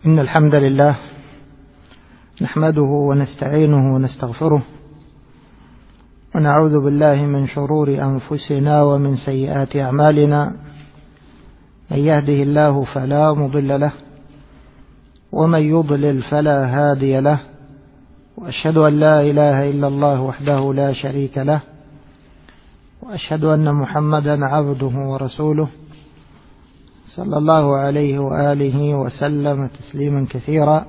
إن الحمد لله نحمده ونستعينه ونستغفره ونعوذ بالله من شرور أنفسنا ومن سيئات أعمالنا. من يهده الله فلا مضل له ومن يضلل فلا هادي له، وأشهد أن لا إله إلا الله وحده لا شريك له، وأشهد أن محمدا عبده ورسوله صلى الله عليه وآله وسلم تسليما كثيرا.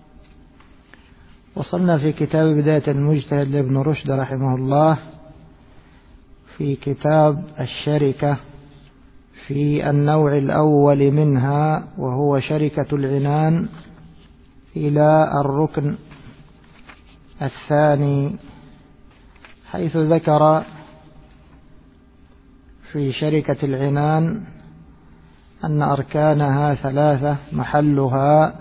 وصلنا في كتاب بداية المجتهد لابن رشد رحمه الله في كتاب الشركة في النوع الأول منها، وهو شركة العنان، إلى الركن الثاني، حيث ذكر في شركة العنان أن أركانها ثلاثة: محلها،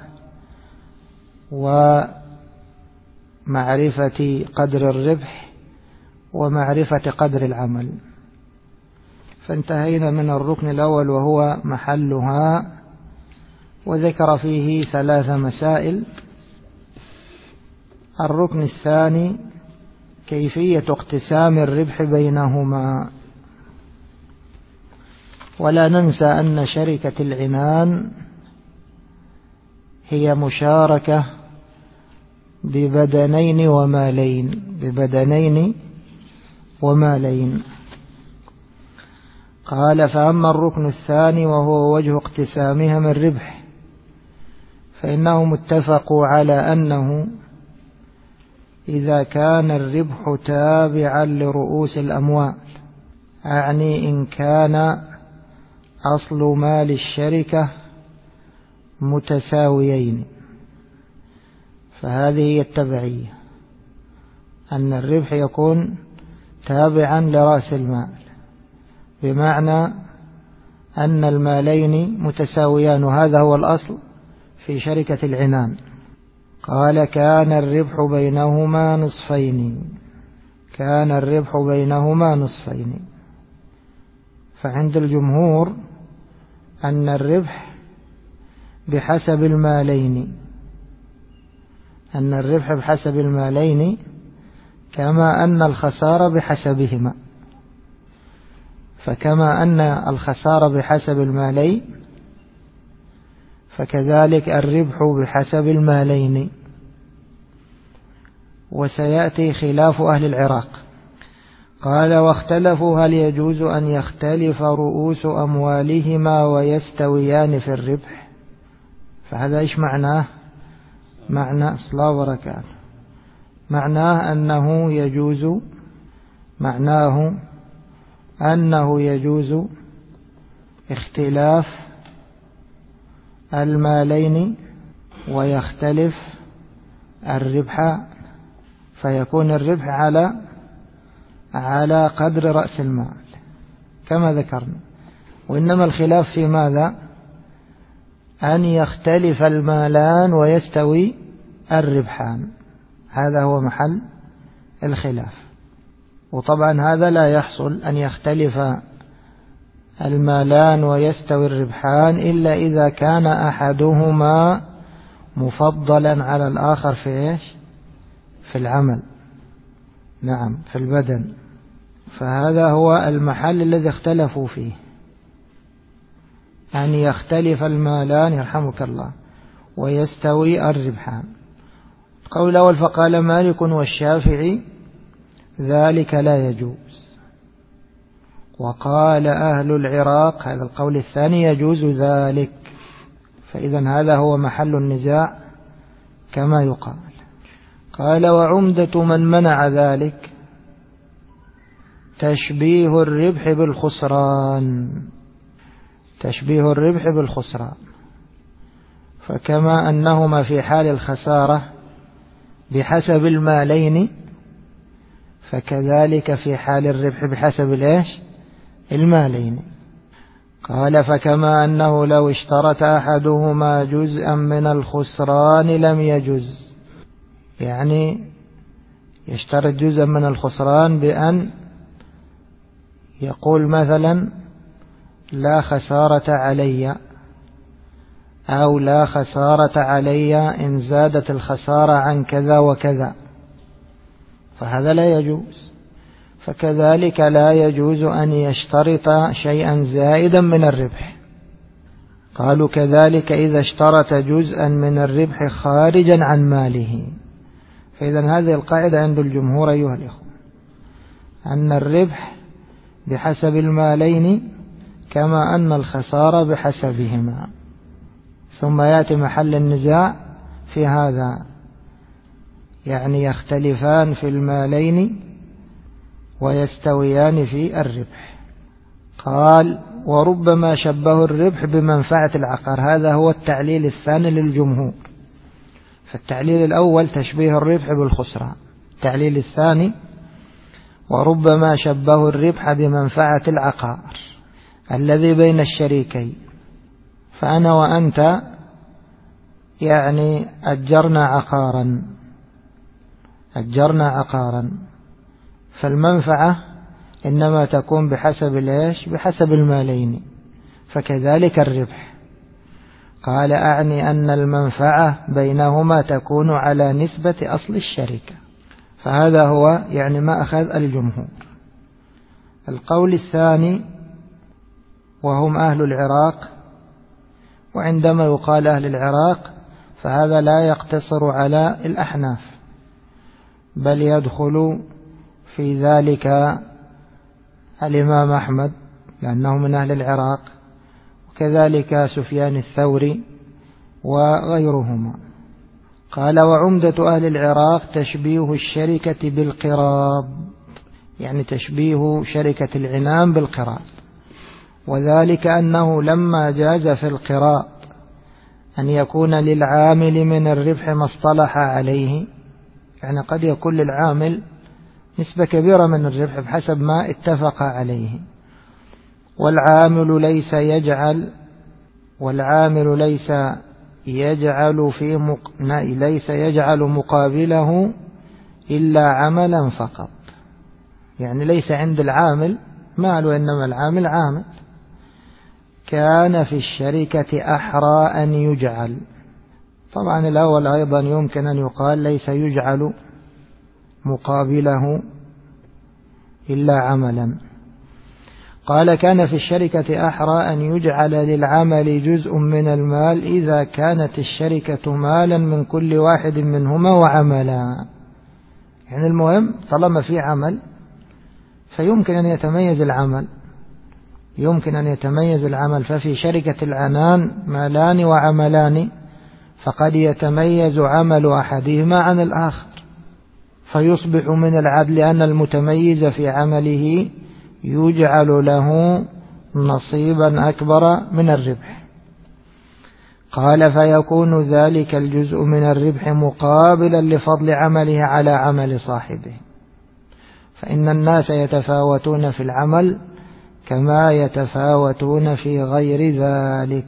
ومعرفة قدر الربح، ومعرفة قدر العمل. فانتهينا من الركن الأول وهو محلها، وذكر فيه ثلاث مسائل. الركن الثاني كيفية اقتسام الربح بينهما. ولا ننسى أن شركة العنان هي مشاركة ببدنين ومالين. قال: فأما الركن الثاني وهو وجه اقتسامهم الربح، فإنهم اتفقوا على أنه إذا كان الربح تابعا لرؤوس الأموال، أعني إن كان أصل مال الشركة متساويين، فهذه هي التبعية، أن الربح يكون تابعا لرأس المال، بمعنى أن المالين متساويان، وهذا هو الأصل في شركة العنان. قال: كان الربح بينهما نصفين. فعند الجمهور أن الربح بحسب المالين، كما أن الخسارة بحسبهما. فكما أن الخسارة بحسب المالين، فكذلك الربح بحسب المالين. وسيأتي خلاف أهل العراق. قال: واختلفوا هل يجوز أن يختلف رؤوس أموالهما ويستويان في الربح. فهذا إيش معناه؟ معناه أنه يجوز اختلاف المالين ويختلف الربح، فيكون الربح على قدر رأس المال كما ذكرنا. وإنما الخلاف في ماذا؟ أن يختلف المالان ويستوي الربحان، هذا هو محل الخلاف. وطبعا هذا لا يحصل أن يختلف المالان ويستوي الربحان إلا إذا كان أحدهما مفضلا على الآخر في العمل، نعم، في البدن. فهذا هو المحل الذي اختلفوا فيه، أن يختلف المالان يرحمك الله ويستوي الربحان. قول الأول: فقال مالك والشافعي ذلك لا يجوز. وقال أهل العراق، هذا القول الثاني، يجوز ذلك. فإذا هذا هو محل النزاع كما يقال. قال: وعمدة من منع ذلك تشبيه الربح بالخسران. فكما أنهما في حال الخسارة بحسب المالين، فكذلك في حال الربح بحسب المالين. قال: فكما أنه لو اشترط أحدهما جزءا من الخسران لم يجز، يعني يشترط جزءا من الخسران بأن يقول مثلا: لا خسارة علي، أو لا خسارة علي إن زادت الخسارة عن كذا وكذا، فهذا لا يجوز. فكذلك لا يجوز أن يشترط شيئا زائدا من الربح. قالوا كذلك إذا اشترط جزءا من الربح خارجا عن ماله. فإذا هذه القاعدة عند الجمهور أيها الإخوة، أن الربح بحسب المالين كما أن الخسارة بحسبهما. ثم يأتي محل النزاع في هذا، يعني يختلفان في المالين ويستويان في الربح. قال وربما شبه الربح بمنفعة العقار. هذا هو التعليل الثاني للجمهور. فالتعليل الأول تشبيه الربح بالخسران، التعليل الثاني وربما شبه الربح بمنفعة العقار الذي بين الشريكين. فأنا وأنت يعني أجرنا عقارا، فالمنفعة إنما تكون بحسب المالين، فكذلك الربح. قال أعني أن المنفعة بينهما تكون على نسبة أصل الشركة. فهذا هو يعني ما أخذ الجمهور. القول الثاني وهم أهل العراق، وعندما يقال أهل العراق فهذا لا يقتصر على الأحناف، بل يدخل في ذلك الإمام أحمد لأنه من أهل العراق، وكذلك سفيان الثوري وغيرهما. قال وعمدة أهل العراق تشبيه الشركة بالقراض، يعني تشبيه شركة العنان بالقراض، وذلك أنه لما جاز في القراض أن يكون للعامل من الربح ما اصطلح عليه، يعني قد يكون للعامل نسبة كبيرة من الربح بحسب ما اتفق عليه، والعامل ليس يجعل مقابله إلا عملا فقط. يعني ليس عند العامل مال، وإنما العامل عامل. كان في الشركة أحرى أن يجعل. طبعا الأول أيضا يمكن أن يقال ليس يجعل مقابله إلا عملا. قال كان في الشركة أحرى أن يجعل للعمل جزء من المال إذا كانت الشركة مالا من كل واحد منهما وعملا. يعني المهم طالما في عمل فيمكن أن يتميز العمل، ففي شركة العنان مالان وعملان، فقد يتميز عمل أحدهما عن الآخر، فيصبح من العدل أن المتميز في عمله يجعل له نصيبا أكبر من الربح. قال فيكون ذلك الجزء من الربح مقابلا لفضل عمله على عمل صاحبه، فإن الناس يتفاوتون في العمل كما يتفاوتون في غير ذلك.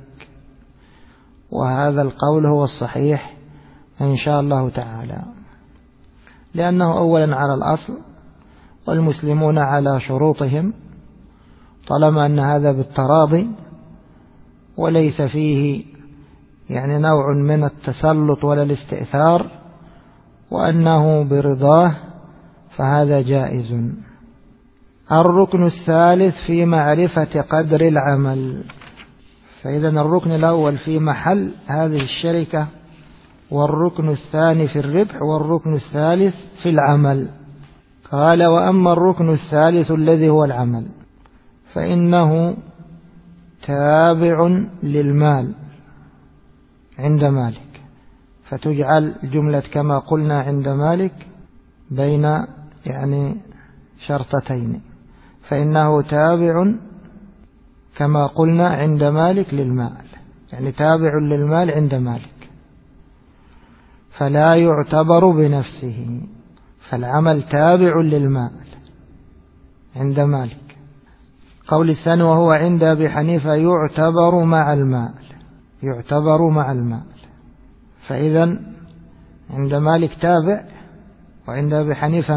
وهذا القول هو الصحيح إن شاء الله تعالى، لأنه أولا على الأصل والمسلمون على شروطهم، طالما أن هذا بالتراضي وليس فيه يعني نوع من التسلط ولا الاستئثار، وأنه برضاه، فهذا جائز. الركن الثالث في معرفة قدر العمل. فإذا الركن الأول في محل هذه الشركة، والركن الثاني في الربح، والركن الثالث في العمل. قال وأما الركن الثالث الذي هو العمل فإنه تابع للمال عند مالك، فتجعل الجملة كما قلنا عند مالك بين يعني شرطتين، فإنه تابع كما قلنا عند مالك للمال، يعني تابع للمال عند مالك، فلا يعتبر بنفسه، فالعمل تابع للمال عند مالك. قول الثاني وهو عند أبي حنيفة يعتبر مع المال، فإذا عند مالك تابع، وعند أبي حنيفة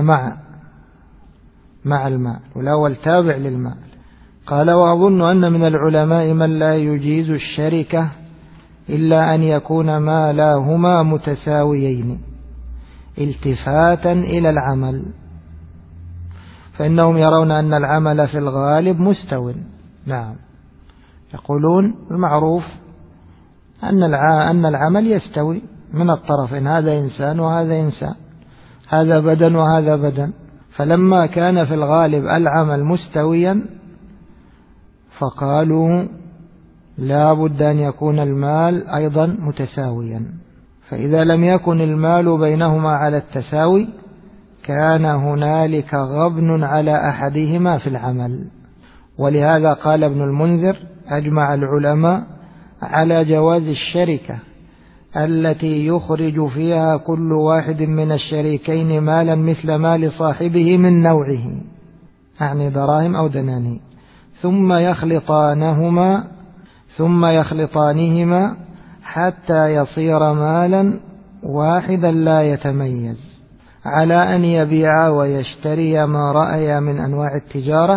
مع المال، والأول تابع للمال. قال وأظن أن من العلماء من لا يجيز الشركة إلا أن يكون مالاهما متساويين التفاتا إلى العمل، فإنهم يرون أن العمل في الغالب مستو. نعم، يقولون المعروف أن العمل يستوي من الطرفين، هذا إنسان وهذا إنسان، هذا بدن وهذا بدن، فلما كان في الغالب العمل مستويا فقالوا لا بد أن يكون المال أيضا متساويا، فإذا لم يكن المال بينهما على التساوي كان هنالك غبن على أحدهما في العمل. ولهذا قال ابن المنذر: أجمع العلماء على جواز الشركة التي يخرج فيها كل واحد من الشريكين مالا مثل مال صاحبه من نوعه، يعني دراهم أو دنانير، ثم يخلطانهما حتى يصير مالا واحدا لا يتميز، على أن يبيع ويشتري ما رأي من أنواع التجارة،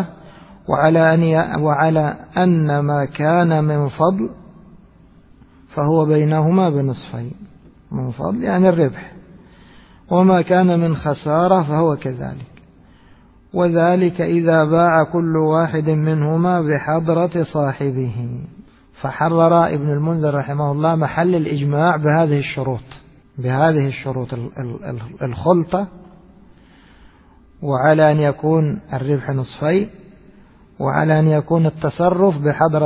وعلى أن ما كان من فضل فهو بينهما بنصفين، من فضل يعني الربح، وما كان من خسارة فهو كذلك، وذلك إذا باع كل واحد منهما بحضرة صاحبه. فحرر ابن المنذر رحمه الله محل الإجماع بهذه الشروط الخلطة، وعلى أن يكون الربح نصفين، وعلى أن يكون التصرف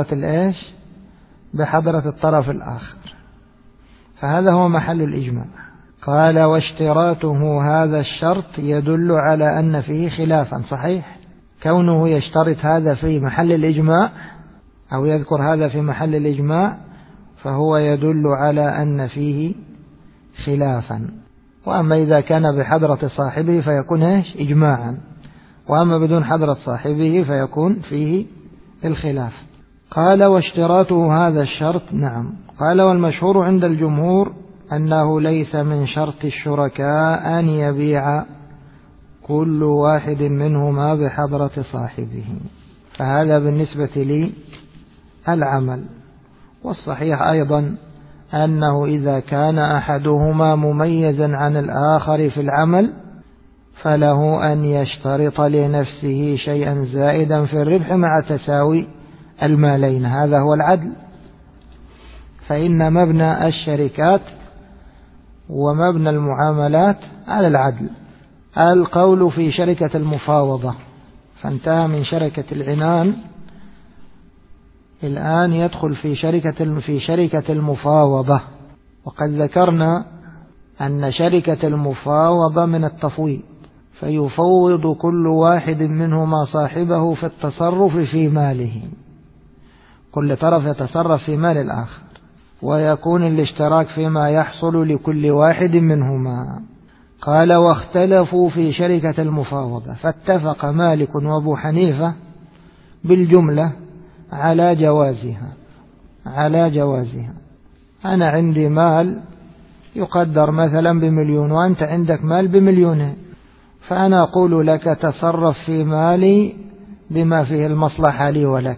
بحضرة الطرف الآخر، فهذا هو محل الإجماع. قال: واشتراطه هذا الشرط يدل على أن فيه خلافا. صحيح، كونه يشترط هذا في محل الإجماع أو يذكر هذا في محل الإجماع فهو يدل على أن فيه خلافا، وأما إذا كان بحضرة صاحبه فيكون إجماعا، وأما بدون حضرة صاحبه فيكون فيه الخلاف. قال: واشتراطه هذا الشرط. نعم. قال: والمشهور عند الجمهور أنه ليس من شرط الشركاء أن يبيع كل واحد منهما بحضرة صاحبه، فهذا بالنسبة للعمل. والصحيح أيضا أنه إذا كان أحدهما مميزا عن الآخر في العمل فله أن يشترط لنفسه شيئا زائدا في الربح مع تساوي المالين، هذا هو العدل. فإن مبنى الشركات ومبنى المعاملات على العدل. القول في شركة المفاوضة، فانتهى من شركة العنان، الآن يدخل في شركة المفاوضة. وقد ذكرنا أن شركة المفاوضة من التفويض، فيفوض كل واحد منهما صاحبه في التصرف في ماله، كل طرف يتصرف في مال الآخر، ويكون الاشتراك فيما يحصل لكل واحد منهما. قال: واختلفوا في شركة المفاوضة، فاتفق مالك وابو حنيفة بالجملة على جوازها. أنا عندي مال يقدر مثلا ب1,000,000 وأنت عندك مال ب2,000,000، فأنا أقول لك تصرف في مالي بما فيه المصلحة لي ولك،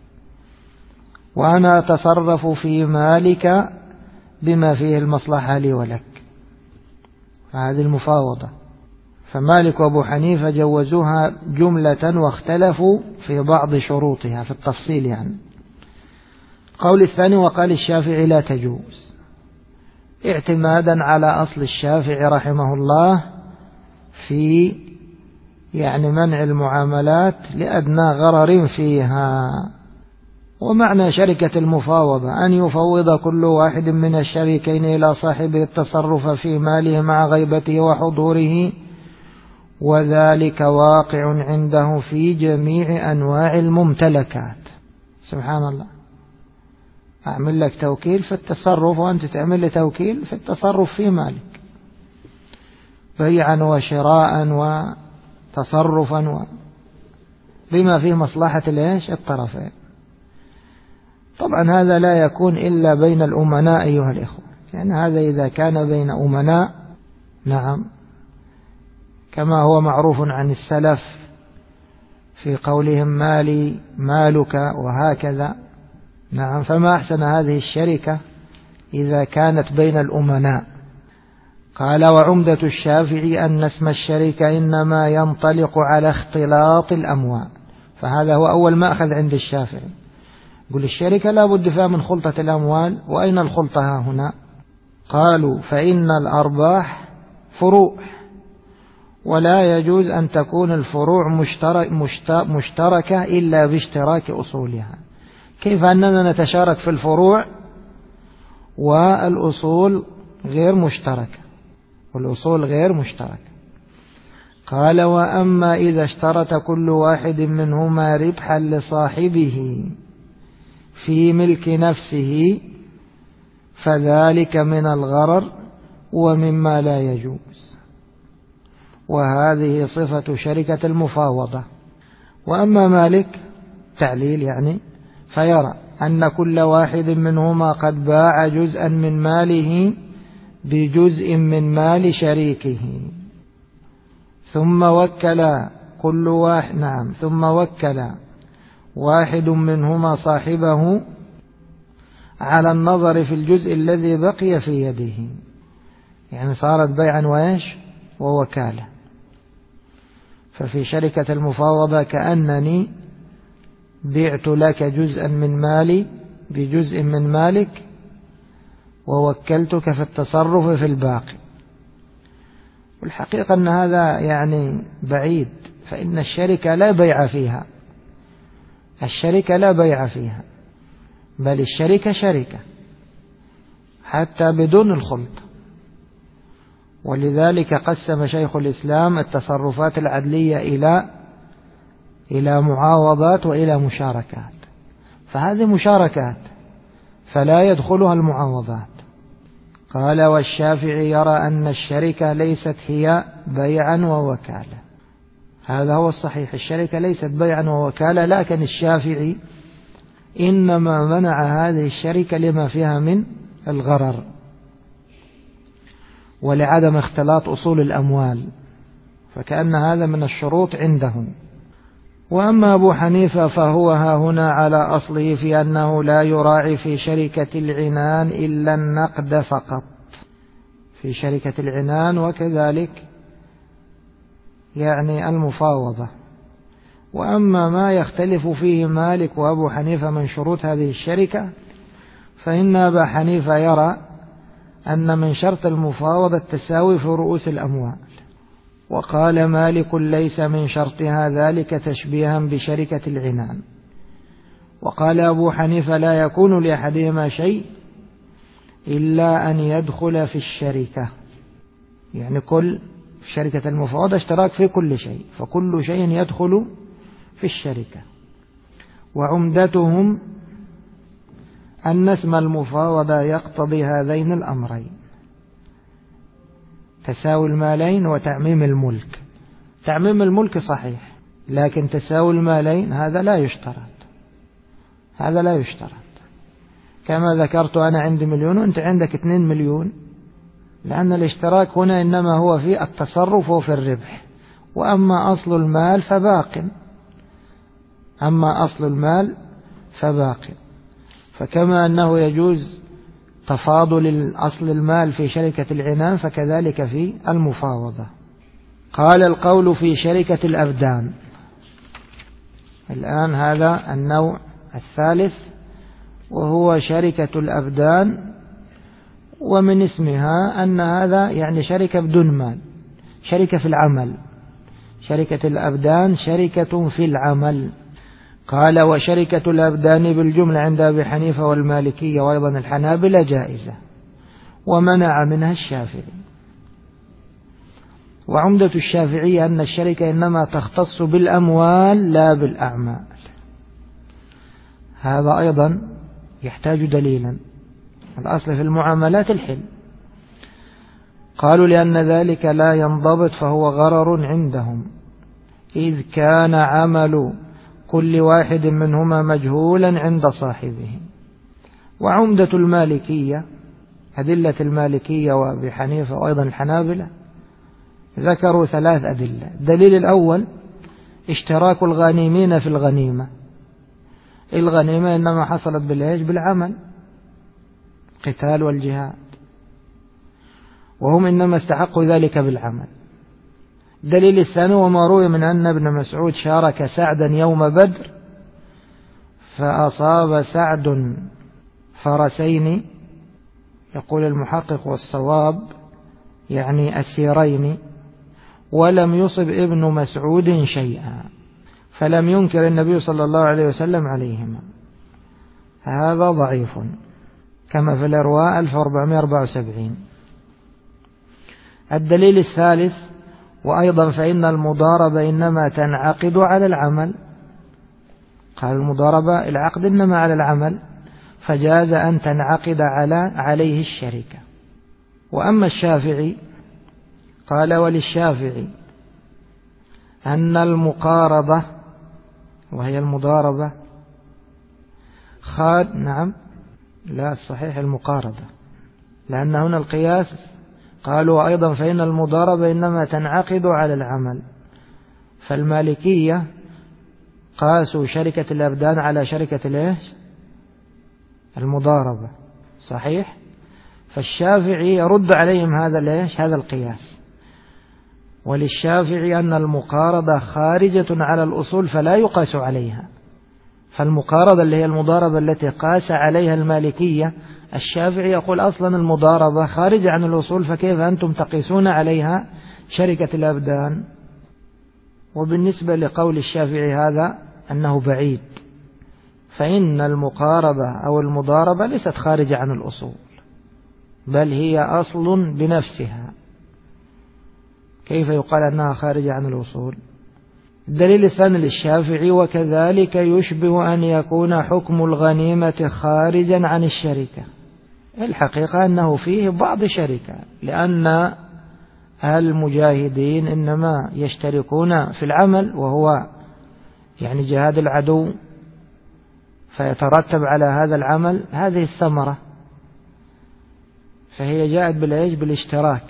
وأنا أتصرف في مالك بما فيه المصلحة لي ولك، فهذه المفاوضة. فمالك وابو حنيفة جوزوها جملة واختلفوا في بعض شروطها في التفصيل يعني. قول الثاني: وقال الشافعي لا تجوز، اعتمادا على أصل الشافعي رحمه الله في منع المعاملات لأدنى غرر فيها. ومعنى شركة المفاوضة أن يفوض كل واحد من الشريكين إلى صاحبه التصرف في ماله مع غيبته وحضوره، وذلك واقع عنده في جميع أنواع الممتلكات. سبحان الله، أعمل لك توكيل في التصرف وأنت تعمل لي توكيل في التصرف في مالك، بيعا وشراء وتصرفا بما فيه مصلحة الطرفين. طبعا هذا لا يكون إلا بين الأمناء أيها الإخوة، هذا إذا كان بين أمناء، نعم، كما هو معروف عن السلف في قولهم مالي مالك وهكذا. نعم، فما أحسن هذه الشركة إذا كانت بين الأمناء. قال وعمدة الشافعي أن اسم الشركة إنما ينطلق على اختلاط الأموال. فهذا هو أول ما أخذ عند الشافعي، يقول الشركة لا بد فيها من خلطة الأموال. وأين الخلطة هنا؟ قالوا فإن الأرباح فروع، ولا يجوز أن تكون الفروع مشتركة إلا باشتراك أصولها. كيف أننا نتشارك في الفروع والأصول غير مشتركة، والأصول غير مشتركة؟ قال وأما إذا اشترط كل واحد منهما ربحا لصاحبه في ملك نفسه فذلك من الغرر ومما لا يجوز، وهذه صفة شركة المفاوضة. وأما مالك تعليل يعني فيرى أن كل واحد منهما قد باع جزءا من ماله بجزء من مال شريكه ثم وكل واحد منهما صاحبه على النظر في الجزء الذي بقي في يده، يعني صارت بيعا ووكالة. ففي شركة المفاوضة كأنني بعت لك جزءا من مالي بجزء من مالك ووكلتك في التصرف في الباقي. والحقيقة أن هذا يعني بعيد، فإن الشركة لا بيع فيها، الشركة لا بيع فيها، بل الشركة شركة حتى بدون الخلط. ولذلك قسم شيخ الإسلام التصرفات العدلية إلى معاوضات وإلى مشاركات. فهذه مشاركات فلا يدخلها المعاوضات. قال والشافعي يرى أن الشركة ليست هي بيعا ووكالة. هذا هو الصحيح، الشركة ليست بيعا ووكالة، لكن الشافعي إنما منع هذه الشركة لما فيها من الغرر ولعدم اختلاط أصول الأموال، فكأن هذا من الشروط عنده. وأما أبو حنيفة فهو هنا على أصله في أنه لا يراعي في شركة العنان إلا النقد فقط، في شركة العنان وكذلك يعني المفاوضة. وأما ما يختلف فيه مالك وأبو حنيفة من شروط هذه الشركة فإن أبا حنيفة يرى أن من شرط المفاوضة التساوي في رؤوس الأموال، وقال مالك ليس من شرطها ذلك تشبيها بشركة العنان. وقال أبو حنيفة لا يكون لأحدهما شيء إلا أن يدخل في الشركة، يعني كل شركة المفاوضة اشتراك في كل شيء، فكل شيء يدخل في الشركة. وعمدتهم أن اسم المفاوضة يقتضي هذين الأمرين: تساوي المالين وتعميم الملك. تعميم الملك صحيح، لكن تساوي المالين هذا لا يشترط، هذا لا يشترط. كما ذكرت أنا عندي 1,000,000 وأنت عندك 2,000,000، لأن الاشتراك هنا إنما هو في التصرف وفي الربح، وأما أصل المال فباق، أما أصل المال فباق. فكما أنه يجوز تفاضل أصل المال في شركة العنان فكذلك في المفاوضة. قال القول في شركة الأبدان. الآن هذا النوع الثالث وهو شركة الأبدان، ومن اسمها أن هذا يعني شركة بدون مال، شركة في العمل. شركة الأبدان شركة في العمل. قال وشركة الأبدان بالجملة عند أبي حنيفة والمالكية وأيضا الحنابلة جائزة، ومنع منها الشافعي. وعمدة الشافعية أن الشركة إنما تختص بالأموال لا بالأعمال. هذا أيضا يحتاج دليلا. الأصل في المعاملات الحل. قالوا لأن ذلك لا ينضبط فهو غرر عندهم، إذ كان عمل كل واحد منهما مجهولا عند صاحبه. وعمدة المالكية، أدلة المالكية وأبي حنيفة وأيضا الحنابلة، ذكروا 3 أدلة. الدليل الأول اشتراك الغانمين في الغنيمة. الغنيمة إنما حصلت بالعمل، القتال والجهاد، وهم إنما استحقوا ذلك بالعمل. الدليل الثاني وما روي من أن ابن مسعود شارك سعدا يوم بدر فأصاب سعد فرسين، يقول المحقق والصواب يعني أسيرين، ولم يصب ابن مسعود شيئا، فلم ينكر النبي صلى الله عليه وسلم عليهما. هذا ضعيف كما في الإرواء 1474. الدليل الثالث وأيضا فإن المضاربة إنما تنعقد على العمل، قال المضاربة العقد إنما على العمل، فجاز أن تنعقد عليه الشركة. وأما الشافعي قال وللشافعي أن المقارضة وهي المضاربة نعم لا الصحيح المقارضة، لأن هنا القياس قالوا أيضا فإن المضاربة إنما تنعقد على العمل، فالمالكية قاسوا شركة الأبدان على شركة المضاربة، صحيح؟ فالشافعي يرد عليهم هذا القياس. وللشافعي أن المقارضة خارجة على الأصول فلا يقاس عليها، فالمقارضة اللي هي المضاربة التي قاس عليها المالكية، الشافعي يقول أصلا المضاربة خارجة عن الأصول، فكيف أنتم تقيسون عليها شركة الأبدان؟ وبالنسبة لقول الشافعي هذا أنه بعيد، فإن المقارضة أو المضاربة ليست خارجة عن الأصول، بل هي أصل بنفسها، كيف يقال أنها خارجة عن الأصول؟ الدليل الثاني للشافعي وكذلك يشبه أن يكون حكم الغنيمة خارجا عن الشركة. الحقيقة أنه فيه بعض شركة، لأن المجاهدين إنما يشتركون في العمل وهو يعني جهاد العدو، فيترتب على هذا العمل هذه الثمرة، فهي جاءت بالاشتراك،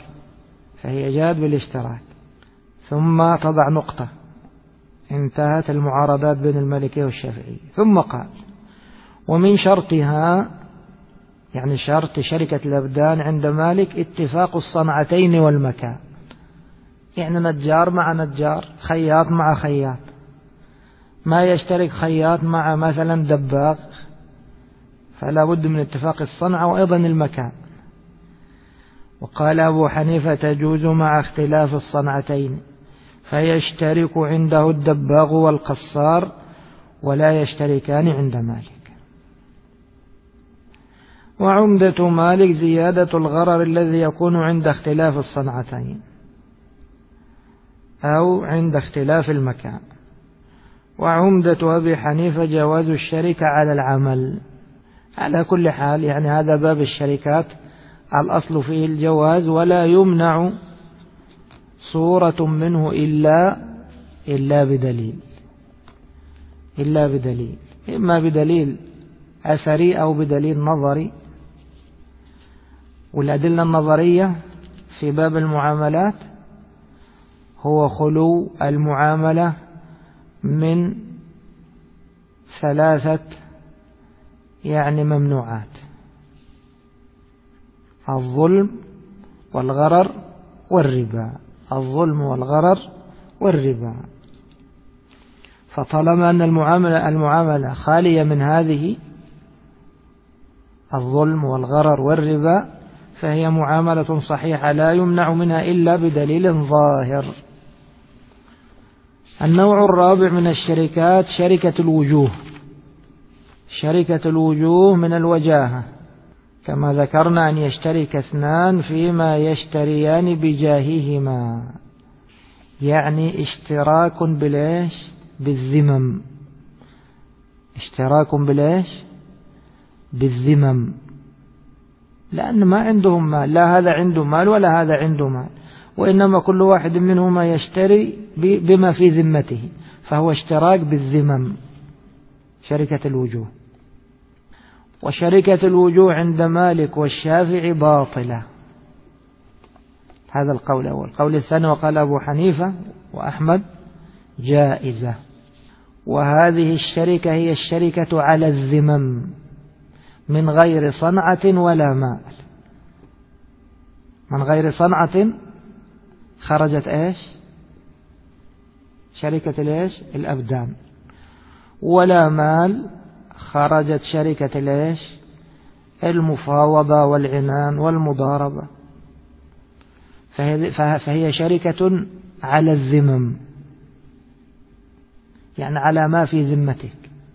ثم تضع نقطة، انتهت المعارضات بين المالكية والشافعية. ثم قال ومن شرطها يعني شرط شركة الأبدان عند مالك اتفاق الصنعتين والمكان، يعني نجار مع نجار، خياط مع خياط، ما يشترك خياط مع مثلا دباغ، فلا بد من اتفاق الصنعة وأيضا المكان. وقال أبو حنيفة تجوز مع اختلاف الصنعتين، فيشترك عنده الدباغ والقصار ولا يشتركان عند مالك. وعمدة مالك زيادة الغرر الذي يكون عند اختلاف الصنعتين أو عند اختلاف المكان. وعمدة أبي حنيفة جواز الشركة على العمل. على كل حال يعني هذا باب الشركات الأصل فيه الجواز، ولا يمنع صورة منه إلا بدليل، إما بدليل أثري أو بدليل نظري. والأدلة النظرية في باب المعاملات هو خلو المعاملة من ثلاثة يعني ممنوعات: الظلم والغرر والربا. فطالما أن المعاملة خالية من هذه الظلم والغرر والربا فهي معاملة صحيحة لا يمنع منها إلا بدليل ظاهر. النوع الرابع من الشركات شركة الوجوه من الوجاهة، كما ذكرنا أن يشترك اثنان فيما يشتريان بجاههما، يعني اشتراك بالذمم، لأن ما عندهم مال، لا هذا عنده مال ولا هذا عنده مال، وإنما كل واحد منهما يشتري بما في ذمته، فهو اشتراك بالذمم، شركة الوجوه. وشركة الوجوه عند مالك والشافعي باطلة، هذا القول الأول. القول الثاني وقال أبو حنيفة وأحمد جائزة. وهذه الشركة هي الشركة على الذمم، من غير صنعة ولا مال. من غير صنعة خرجت إيش؟ شركة الإيش؟ الأبدان. ولا مال خرجت شركة الإيش؟ المفاوضة والعنان والمضاربة. فهي شركة على الذمم، يعني على ما في ذمتك.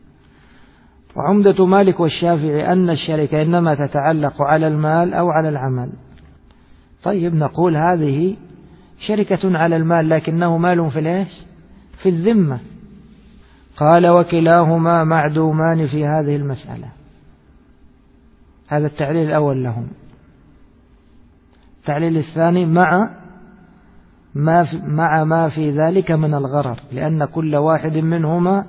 وعمدة مالك والشافعي أن الشركة إنما تتعلق على المال أو على العمل. طيب نقول هذه شركة على المال لكنه مال في الإيش؟ في الذمة. قال وكلاهما معدومان في هذه المسألة. هذا التعليل الأول لهم. التعليل الثاني مع ما في ذلك من الغرر، لأن كل واحد منهما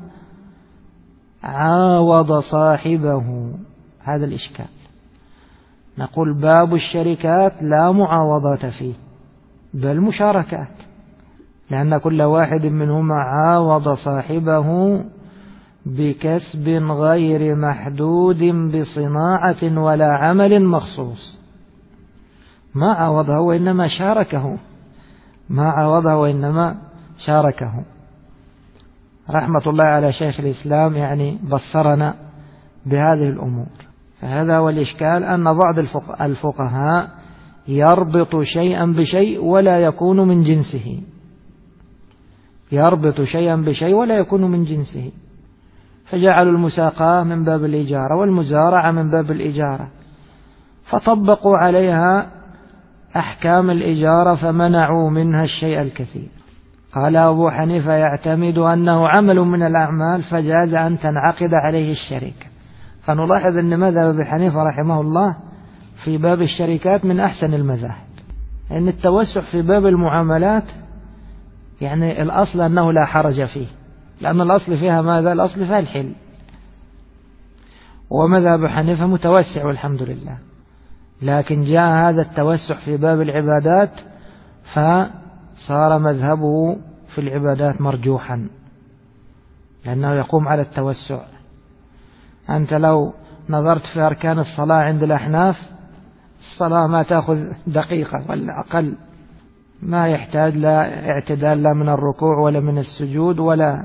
عاوض صاحبه. هذا الإشكال. نقول باب الشركات لا معاوضات فيه بل مشاركات، لأن كل واحد منهما عاوض صاحبه بكسب غير محدود بصناعة ولا عمل مخصوص. ما عاوضه وإنما شاركه، ما عاوضه وإنما شاركه. رحمة الله على شيخ الإسلام، يعني بصرنا بهذه الأمور. فهذا هو الإشكال، أن بعض الفقهاء يربط شيئا بشيء ولا يكون من جنسه، يربط شيئا بشيء ولا يكون من جنسه، فجعلوا المساقاة من باب الإجارة والمزارعة من باب الإجارة، فطبقوا عليها أحكام الإجارة فمنعوا منها الشيء الكثير. قال أبو حنيفة يعتمد أنه عمل من الأعمال فجاز أن تنعقد عليه الشركة. فنلاحظ أن مذهب أبي حنيفة رحمه الله في باب الشركات من أحسن المذاهب، أن التوسع في باب المعاملات يعني الأصل أنه لا حرج فيه، لأن الأصل فيها ماذا؟ الأصل فيها الحل. ومذهب حنيفة متوسع والحمد لله، لكن جاء هذا التوسع في باب العبادات فصار مذهبه في العبادات مرجوحا، لأنه يقوم على التوسع. أنت لو نظرت في أركان الصلاة عند الأحناف، الصلاة ما تأخذ دقيقة ولا أقل، ما يحتاج لا اعتدال لا من الركوع ولا من السجود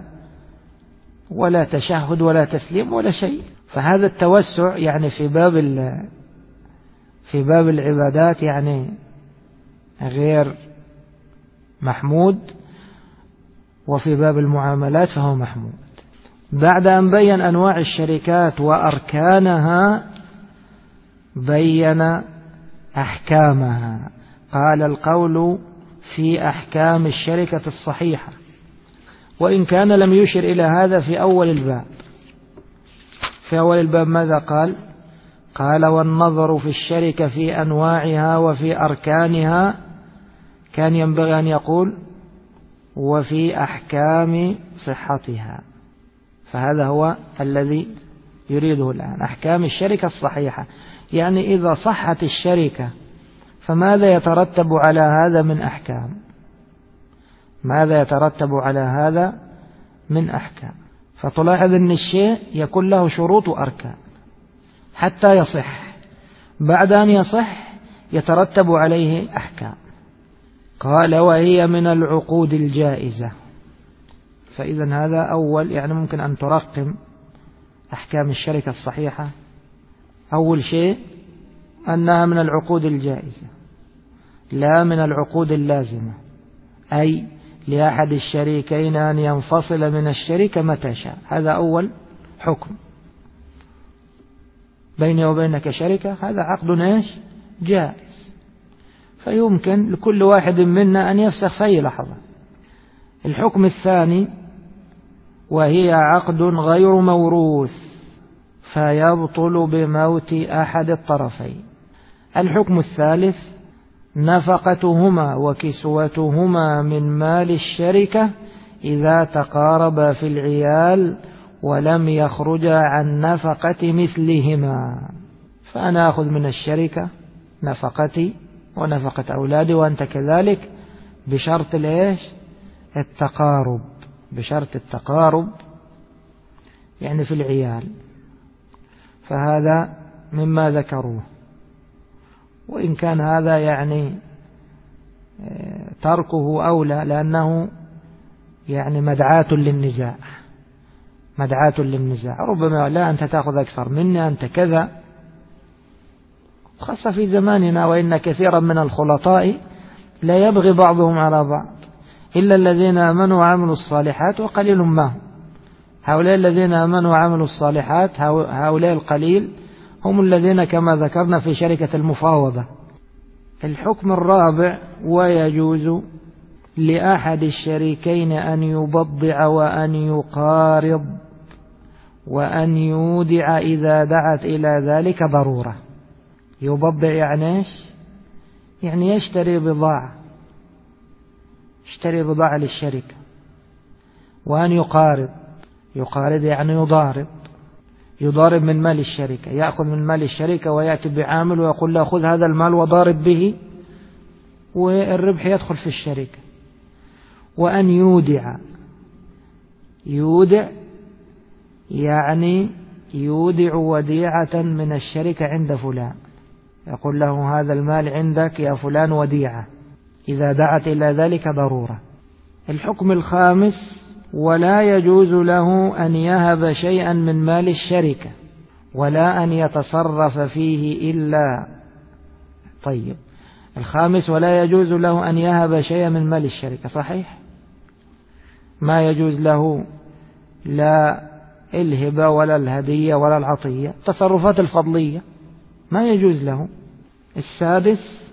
ولا تشهد ولا تسليم ولا شيء. فهذا التوسع يعني في باب العبادات يعني غير محمود، وفي باب المعاملات فهو محمود. بعد أن بين أنواع الشركات وأركانها بين أحكامها. قال القول في أحكام الشركة الصحيحة، وإن كان لم يشر إلى هذا في أول الباب. في أول الباب ماذا قال؟ قال والنظر في الشركة في أنواعها وفي أركانها، كان ينبغي أن يقول وفي أحكام صحتها. فهذا هو الذي يريده الآن، أحكام الشركة الصحيحة، يعني إذا صحت الشركة فماذا يترتب على هذا من أحكام؟ ماذا يترتب على هذا من أحكام؟ فتلاحظ أن الشيء يكون له شروط وأركان حتى يصح، بعد أن يصح يترتب عليه أحكام. قال وهي من العقود الجائزة. فإذا هذا أول، يعني ممكن أن ترقم أحكام الشركة الصحيحة. أول شيء أنها من العقود الجائزة لا من العقود اللازمة، أي لأحد الشريكين أن ينفصل من الشركة متى شاء. هذا أول حكم. بيني وبينك شركة، هذا عقد ايش؟ جائز، فيمكن لكل واحد منا أن يفسخ في أي لحظة. الحكم الثاني وهي عقد غير موروث فيبطل بموت أحد الطرفين. الحكم الثالث نفقتهما وكسوتهما من مال الشركة إذا تقاربا في العيال ولم يخرجا عن نفقة مثلهما. فأنا أخذ من الشركة نفقتي ونفقة أولادي وأنت كذلك، بشرط الإيش؟ التقارب، بشرط التقارب يعني في العيال. فهذا مما ذكروه، وإن كان هذا يعني تركه أولى، لأنه يعني مدعاة للنزاع. ربما لا أنت تأخذ أكثر مني، أنت كذا، خاصة في زماننا، وإن كثيرا من الخلطاء لا يبغي بعضهم على بعض إلا الذين آمنوا وعملوا الصالحات وقليل ما هم. هؤلاء الذين آمنوا وعملوا الصالحات، هؤلاء القليل هم الذين كما ذكرنا في شركة المفاوضة. الحكم الرابع: ويجوز لأحد الشريكين أن يبضع وأن يقارض وأن يودع إذا دعت إلى ذلك ضرورة. يبضع يعني إيش؟ يعني يشتري بضاعة للشركة. وأن يقارض يعني يضارب من مال الشركة، يأخذ من مال الشركة ويأتي بعامل ويقول له خذ هذا المال وضارب به، والربح يدخل في الشركة. وأن يودع يعني يودع وديعة من الشركة عند فلان، يقول له هذا المال عندك يا فلان وديعة إذا دعت إلى ذلك ضرورة. الحكم الخامس: ولا يجوز له أن يهب شيئا من مال الشركة ولا أن يتصرف فيه إلا الخامس: ولا يجوز له أن يهب شيئا من مال الشركة. صحيح، ما يجوز له لا الهبة ولا الهدية ولا العطية، التصرفات الفضلية ما يجوز له. السادس: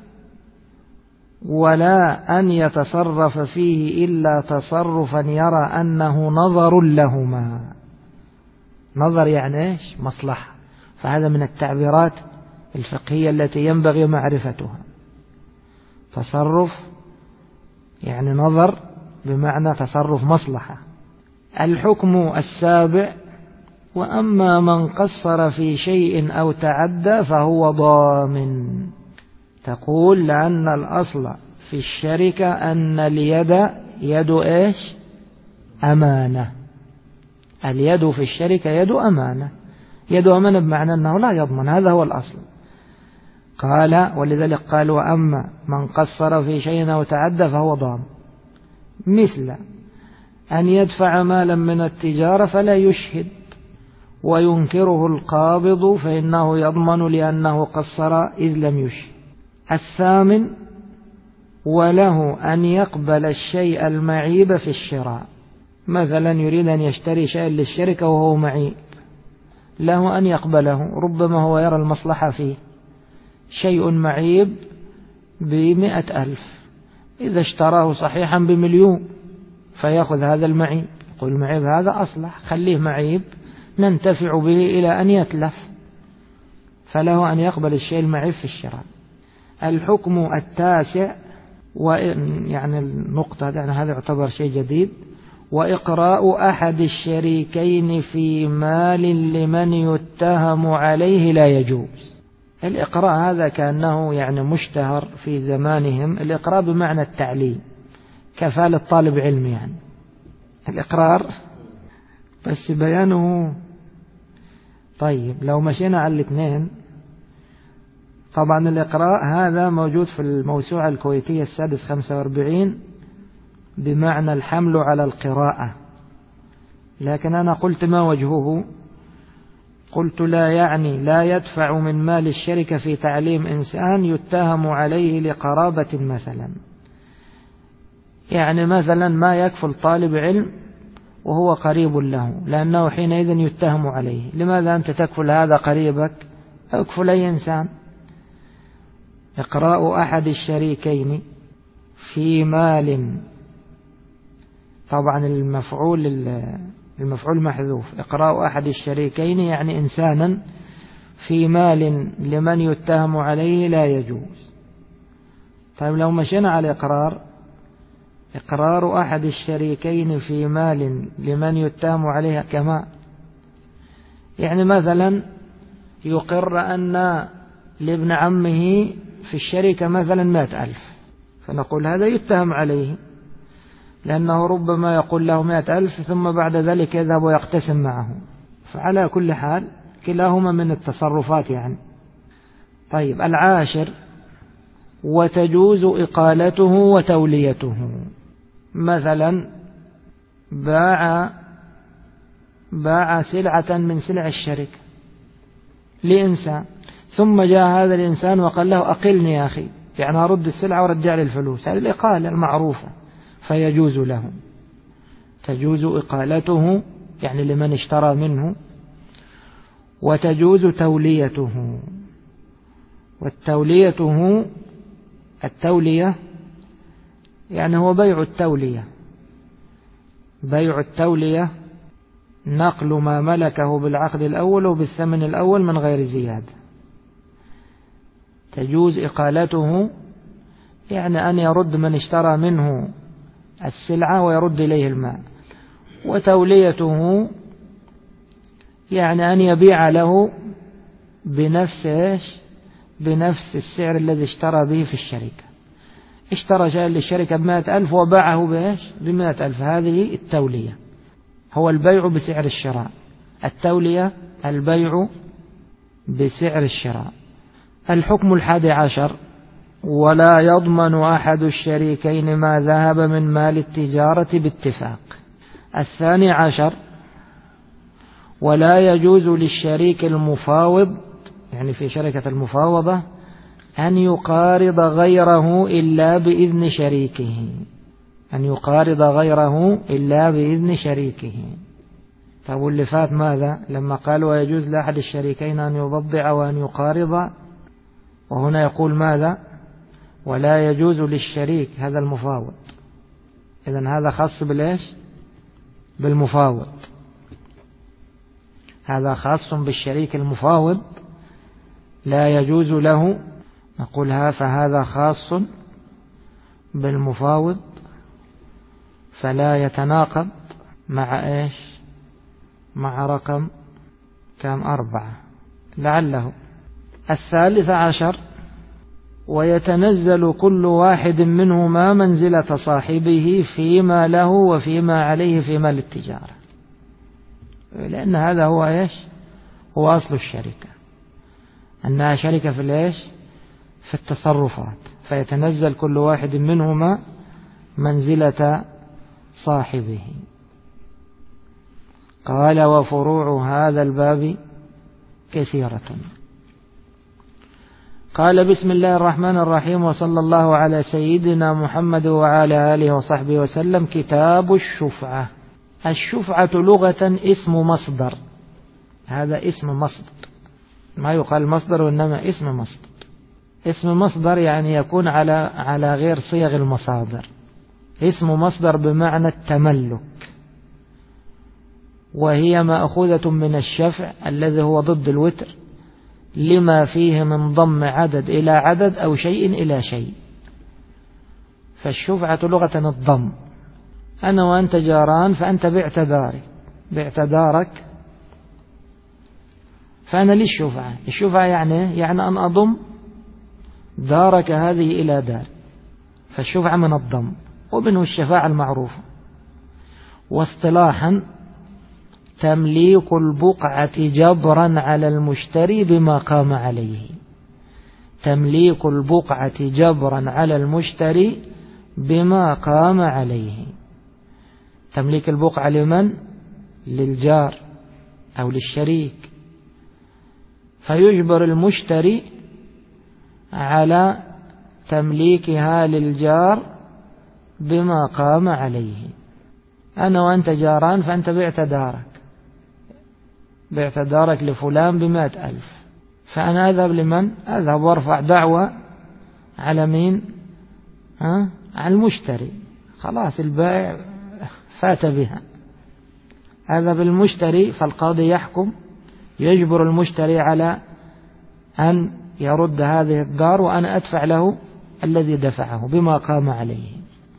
ولا أن يتصرف فيه إلا تصرفا يرى أنه نظر لهما. نظر يعني إيش؟ مصلحة. فهذا من التعبيرات الفقهية التي ينبغي معرفتها. تصرف يعني نظر بمعنى تصرف مصلحة. الحكم السابع: وأما من قصر في شيء أو تعدى فهو ضامن. تقول لأن الأصل في الشركة أن اليد يد إيش؟ أمانة. اليد في الشركة يد أمانة. يد أمانة بمعنى أنه لا يضمن، هذا هو الأصل. قال ولذلك قال وأما من قصر في شيء أو تعدى فهو ضامن، مثل أن يدفع مالا من التجارة فلا يشهد وينكره القابض فإنه يضمن لأنه قصر إذ لم يشهد. الثامن: وله أن يقبل الشيء المعيب في الشراء. مثلا يريد أن يشتري شيء للشركة وهو معيب، له أن يقبله، ربما هو يرى المصلحة فيه. شيء معيب ب100,000، إذا اشتراه صحيحا ب1,000,000 فيأخذ هذا المعيب، يقول المعيب هذا أصلح، خليه معيب ننتفع به إلى أن يتلف، فله أن يقبل الشيء المعيب في الشراء. الحكم التاسع، يعني النقطة يعني هذا يعتبر شيء جديد: وإقراء أحد الشريكين في مال لمن يتهم عليه لا يجوز. الإقراء هذا كأنه يعني مشتهر في زمانهم. الإقراء بمعنى التعليم، كفالة طالب علم، يعني الإقرار بس بيانه. لو مشينا على الاثنين، طبعا الإقراء هذا موجود في الموسوعة الكويتية السادس 45 بمعنى الحمل على القراءة، لكن أنا قلت ما وجهه؟ قلت لا يعني لا يدفع من مال الشركة في تعليم إنسان يتهم عليه لقرابة مثلا، يعني مثلا ما يكفل طالب علم وهو قريب له، لأنه حينئذ يتهم عليه. لماذا أنت تكفل هذا قريبك؟ اكفل أي إنسان. إقراء أحد الشريكين في مال، طبعا المفعول محذوف. إقراء أحد الشريكين يعني إنسانا في مال لمن يتهم عليه لا يجوز. لو مشينا على إقرار أحد الشريكين في مال لمن يتهم عليه كما يعني مثلا يقر أن لابن عمه في الشركة مثلا 100,000، فنقول هذا يتهم عليه، لأنه ربما يقول له 100,000 ثم بعد ذلك يذهب ويقتسم معه. فعلى كل حال كلاهما من التصرفات يعني طيب العاشر: وتجوز إقالته وتوليته. مثلا باع سلعة من سلع الشركة لإنسان، ثم جاء هذا الإنسان وقال له أقلني يا أخي، يعني أرد السلعة ورجع لي الفلوس، هذه الإقالة المعروفة، فيجوز له. تجوز إقالته يعني لمن اشترى منه، وتجوز توليته. التولية يعني هو بيع التولية. بيع التولية نقل ما ملكه بالعقد الأول وبالثمن الأول من غير زيادة. تجوز إقالته يعني أن يرد من اشترى منه السلعة ويرد إليه المال. وتوليته يعني أن يبيع له بنفس السعر الذي اشترى به في الشركة. اشترى شيئا للشركة ب100,000 وباعه ب100,000. هذه التولية، هو البيع بسعر الشراء. التولية البيع بسعر الشراء. الحكم 11: ولا يضمن أحد الشريكين ما ذهب من مال التجارة باتفاق. 12: ولا يجوز للشريك المفاوض، يعني في شركة المفاوضة، أن يقارض غيره إلا بإذن شريكه. طب واللي فات ماذا؟ لما قال ويجوز لأحد الشريكين أن يبضع وأن يقارض، وهنا يقول ماذا؟ ولا يجوز للشريك، هذا المفاوض. إذن هذا خاص بالمفاوض. هذا خاص بالشريك المفاوض، لا يجوز له. نقول فهذا خاص بالمفاوض، فلا يتناقض مع رقم 4 لعله. 13: ويتنزل كل واحد منهما منزلة صاحبه فيما له وفيما عليه في مال التجارة، لأن هذا هو أصل الشركة، أنها شركة في التصرفات، فيتنزل كل واحد منهما منزلة صاحبه. قال: وفروع هذا الباب كثيرة. قال: بسم الله الرحمن الرحيم، وصلى الله على سيدنا محمد وعلى آله وصحبه وسلم. كتاب الشفعة. الشفعة لغة اسم مصدر. هذا اسم مصدر، ما يقال مصدر وإنما اسم مصدر. اسم مصدر يعني يكون على غير صيغ المصادر. اسم مصدر بمعنى التملك، وهي مأخوذة من الشفع الذي هو ضد الوتر، لما فيه من ضم عدد إلى عدد أو شيء إلى شيء. فالشفعة لغة الضم. أنا وأنت جاران، فأنت بعت دارك، فأنا لي الشفعة. الشفعة يعني أن أضم دارك هذه إلى دار، فالشفعة من الضم، ومنه الشفاعة المعروفة. واصطلاحا تمليك البقعة جبرا على المشتري بما قام عليه. تمليك البقعة جبرا على المشتري بما قام عليه. تمليك البقعة لمن؟ للجار أو للشريك، فيجبر المشتري على تمليكها للجار بما قام عليه. أنا وأنت جاران، فأنت بعت دارك لفلان ب100,000، فأنا أذهب لمن؟ أذهب وارفع دعوة على مين؟ على المشتري. خلاص البائع فات بها. أذهب المشتري، فالقاضي يحكم، يجبر المشتري على أن يرد هذه الدار، وأنا أدفع له الذي دفعه بما قام عليه.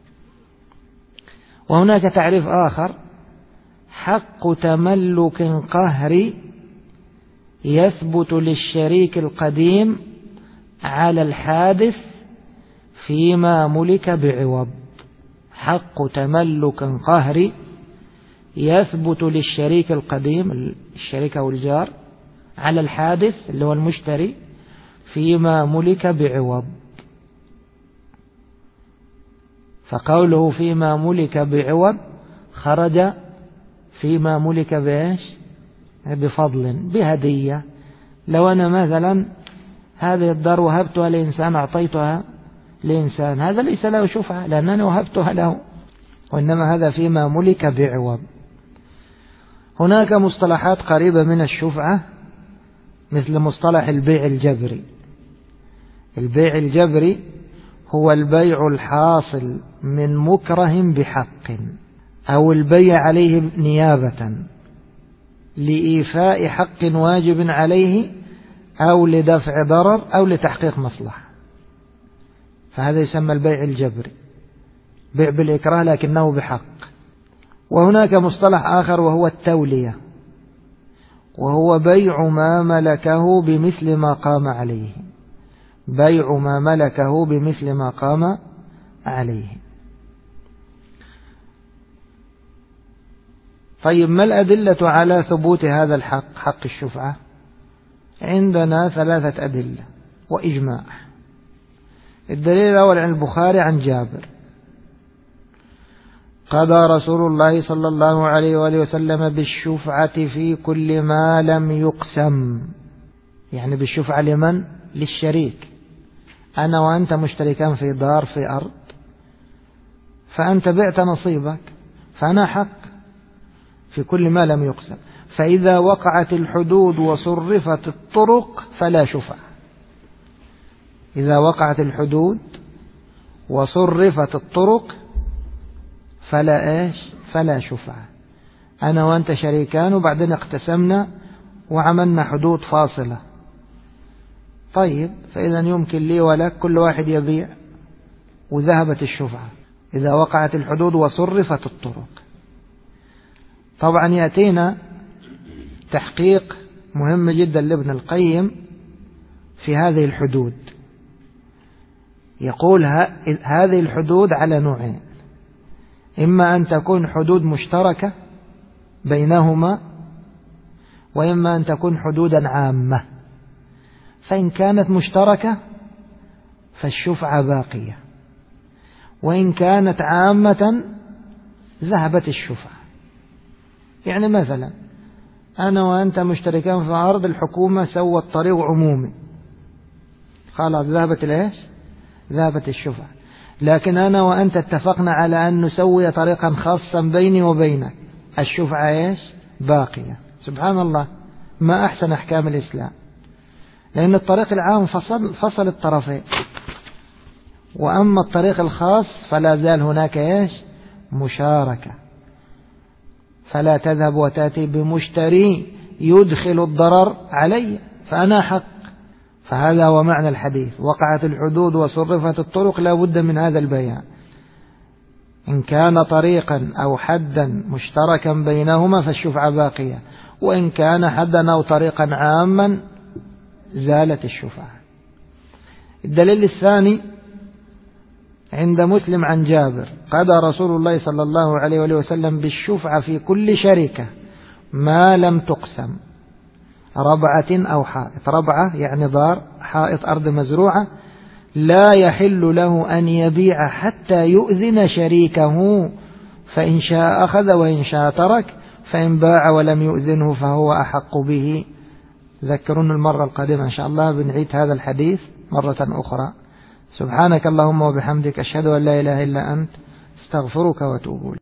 وهناك تعريف آخر: حق تملك قهري يثبت للشريك القديم على الحادث فيما ملك بعوض. حق تملك قهري يثبت للشريك القديم، الشركة والجار، على الحادث اللي هو المشتري، فيما ملك بعوض. فقوله فيما ملك بعوض خرج فيما ملك بإيش؟ بفضل، بهدية. لو أنا مثلا هذه الدار وهبتها لإنسان، أعطيتها لإنسان، هذا ليس له شفعة لأنني وهبتها له، وإنما هذا فيما ملك بعوض. هناك مصطلحات قريبة من الشفعة مثل مصطلح البيع الجبري. البيع الجبري هو البيع الحاصل من مكره بحق، أو البيع عليه نيابة لإيفاء حق واجب عليه، أو لدفع ضرر، أو لتحقيق مصلحة، فهذا يسمى البيع الجبري، بيع بالإكراه لكنه بحق. وهناك مصطلح آخر وهو التولية، وهو بيع ما ملكه بمثل ما قام عليه، بيع ما ملكه بمثل ما قام عليه. طيب ما الأدلة على ثبوت هذا الحق، حق الشفعة؟ عندنا 3 أدلة وإجماع. الدليل الأول عن البخاري عن جابر: قضى رسول الله صلى الله عليه وآله وسلم بالشفعة في كل ما لم يقسم. يعني بالشفعة لمن؟ للشريك. أنا وأنت مشتركان في دار، في أرض، فأنت بعت نصيبك، فأنا حق في كل ما لم يقسم. فإذا وقعت الحدود وصرفت الطرق فلا شفعة. إذا وقعت الحدود وصرفت الطرق فلا إيش؟ فلا شفعة. أنا وأنت شريكان وبعدين اقتسمنا وعملنا حدود فاصلة، طيب فإذا يمكن لي ولك كل واحد يبيع وذهبت الشفعة إذا وقعت الحدود وصرفت الطرق. طبعا يأتينا تحقيق مهم جدا لابن القيم في هذه الحدود. يقول هذه الحدود على نوعين: إما أن تكون حدود مشتركة بينهما، وإما أن تكون حدودا عامة. فإن كانت مشتركة فالشفعة باقية، وإن كانت عامة ذهبت الشفعة. يعني مثلا أنا وأنت مشتركان في أرض، الحكومة سوت طريق عمومي، خلاص ذهبت ليش؟ ذهبت الشفعة. لكن أنا وأنت اتفقنا على أن نسوي طريقا خاصا بيني وبينك، الشفعة إيش؟ باقية. سبحان الله، ما أحسن أحكام الإسلام، لأن الطريق العام فصل الطرفين، وأما الطريق الخاص فلا زال هناك إيش؟ مشاركة. فلا تذهب وتأتي بمشتري يدخل الضرر علي فأنا حق. فهذا هو معنى الحديث: وقعت الحدود وصرفت الطرق، لا بد من هذا البيان. إن كان طريقا أو حدا مشتركا بينهما فالشفعة باقية، وإن كان حدا أو طريقا عاما زالت الشفعة. الدليل الثاني عند مسلم عن جابر: قضى رسول الله صلى الله عليه وسلم بالشفعة في كل شركة ما لم تقسم، ربعة أو حائط. ربعة يعني دار، حائط أرض مزروعة، لا يحل له أن يبيع حتى يؤذن شريكه، فإن شاء أخذ وإن شاء ترك، فإن باع ولم يؤذنه فهو أحق به. ذكرون المرة القادمة إن شاء الله بنعيد هذا الحديث مرة أخرى. سبحانك اللهم وبحمدك، أشهد أن لا إله إلا أنت، استغفرك وأتوب إليك.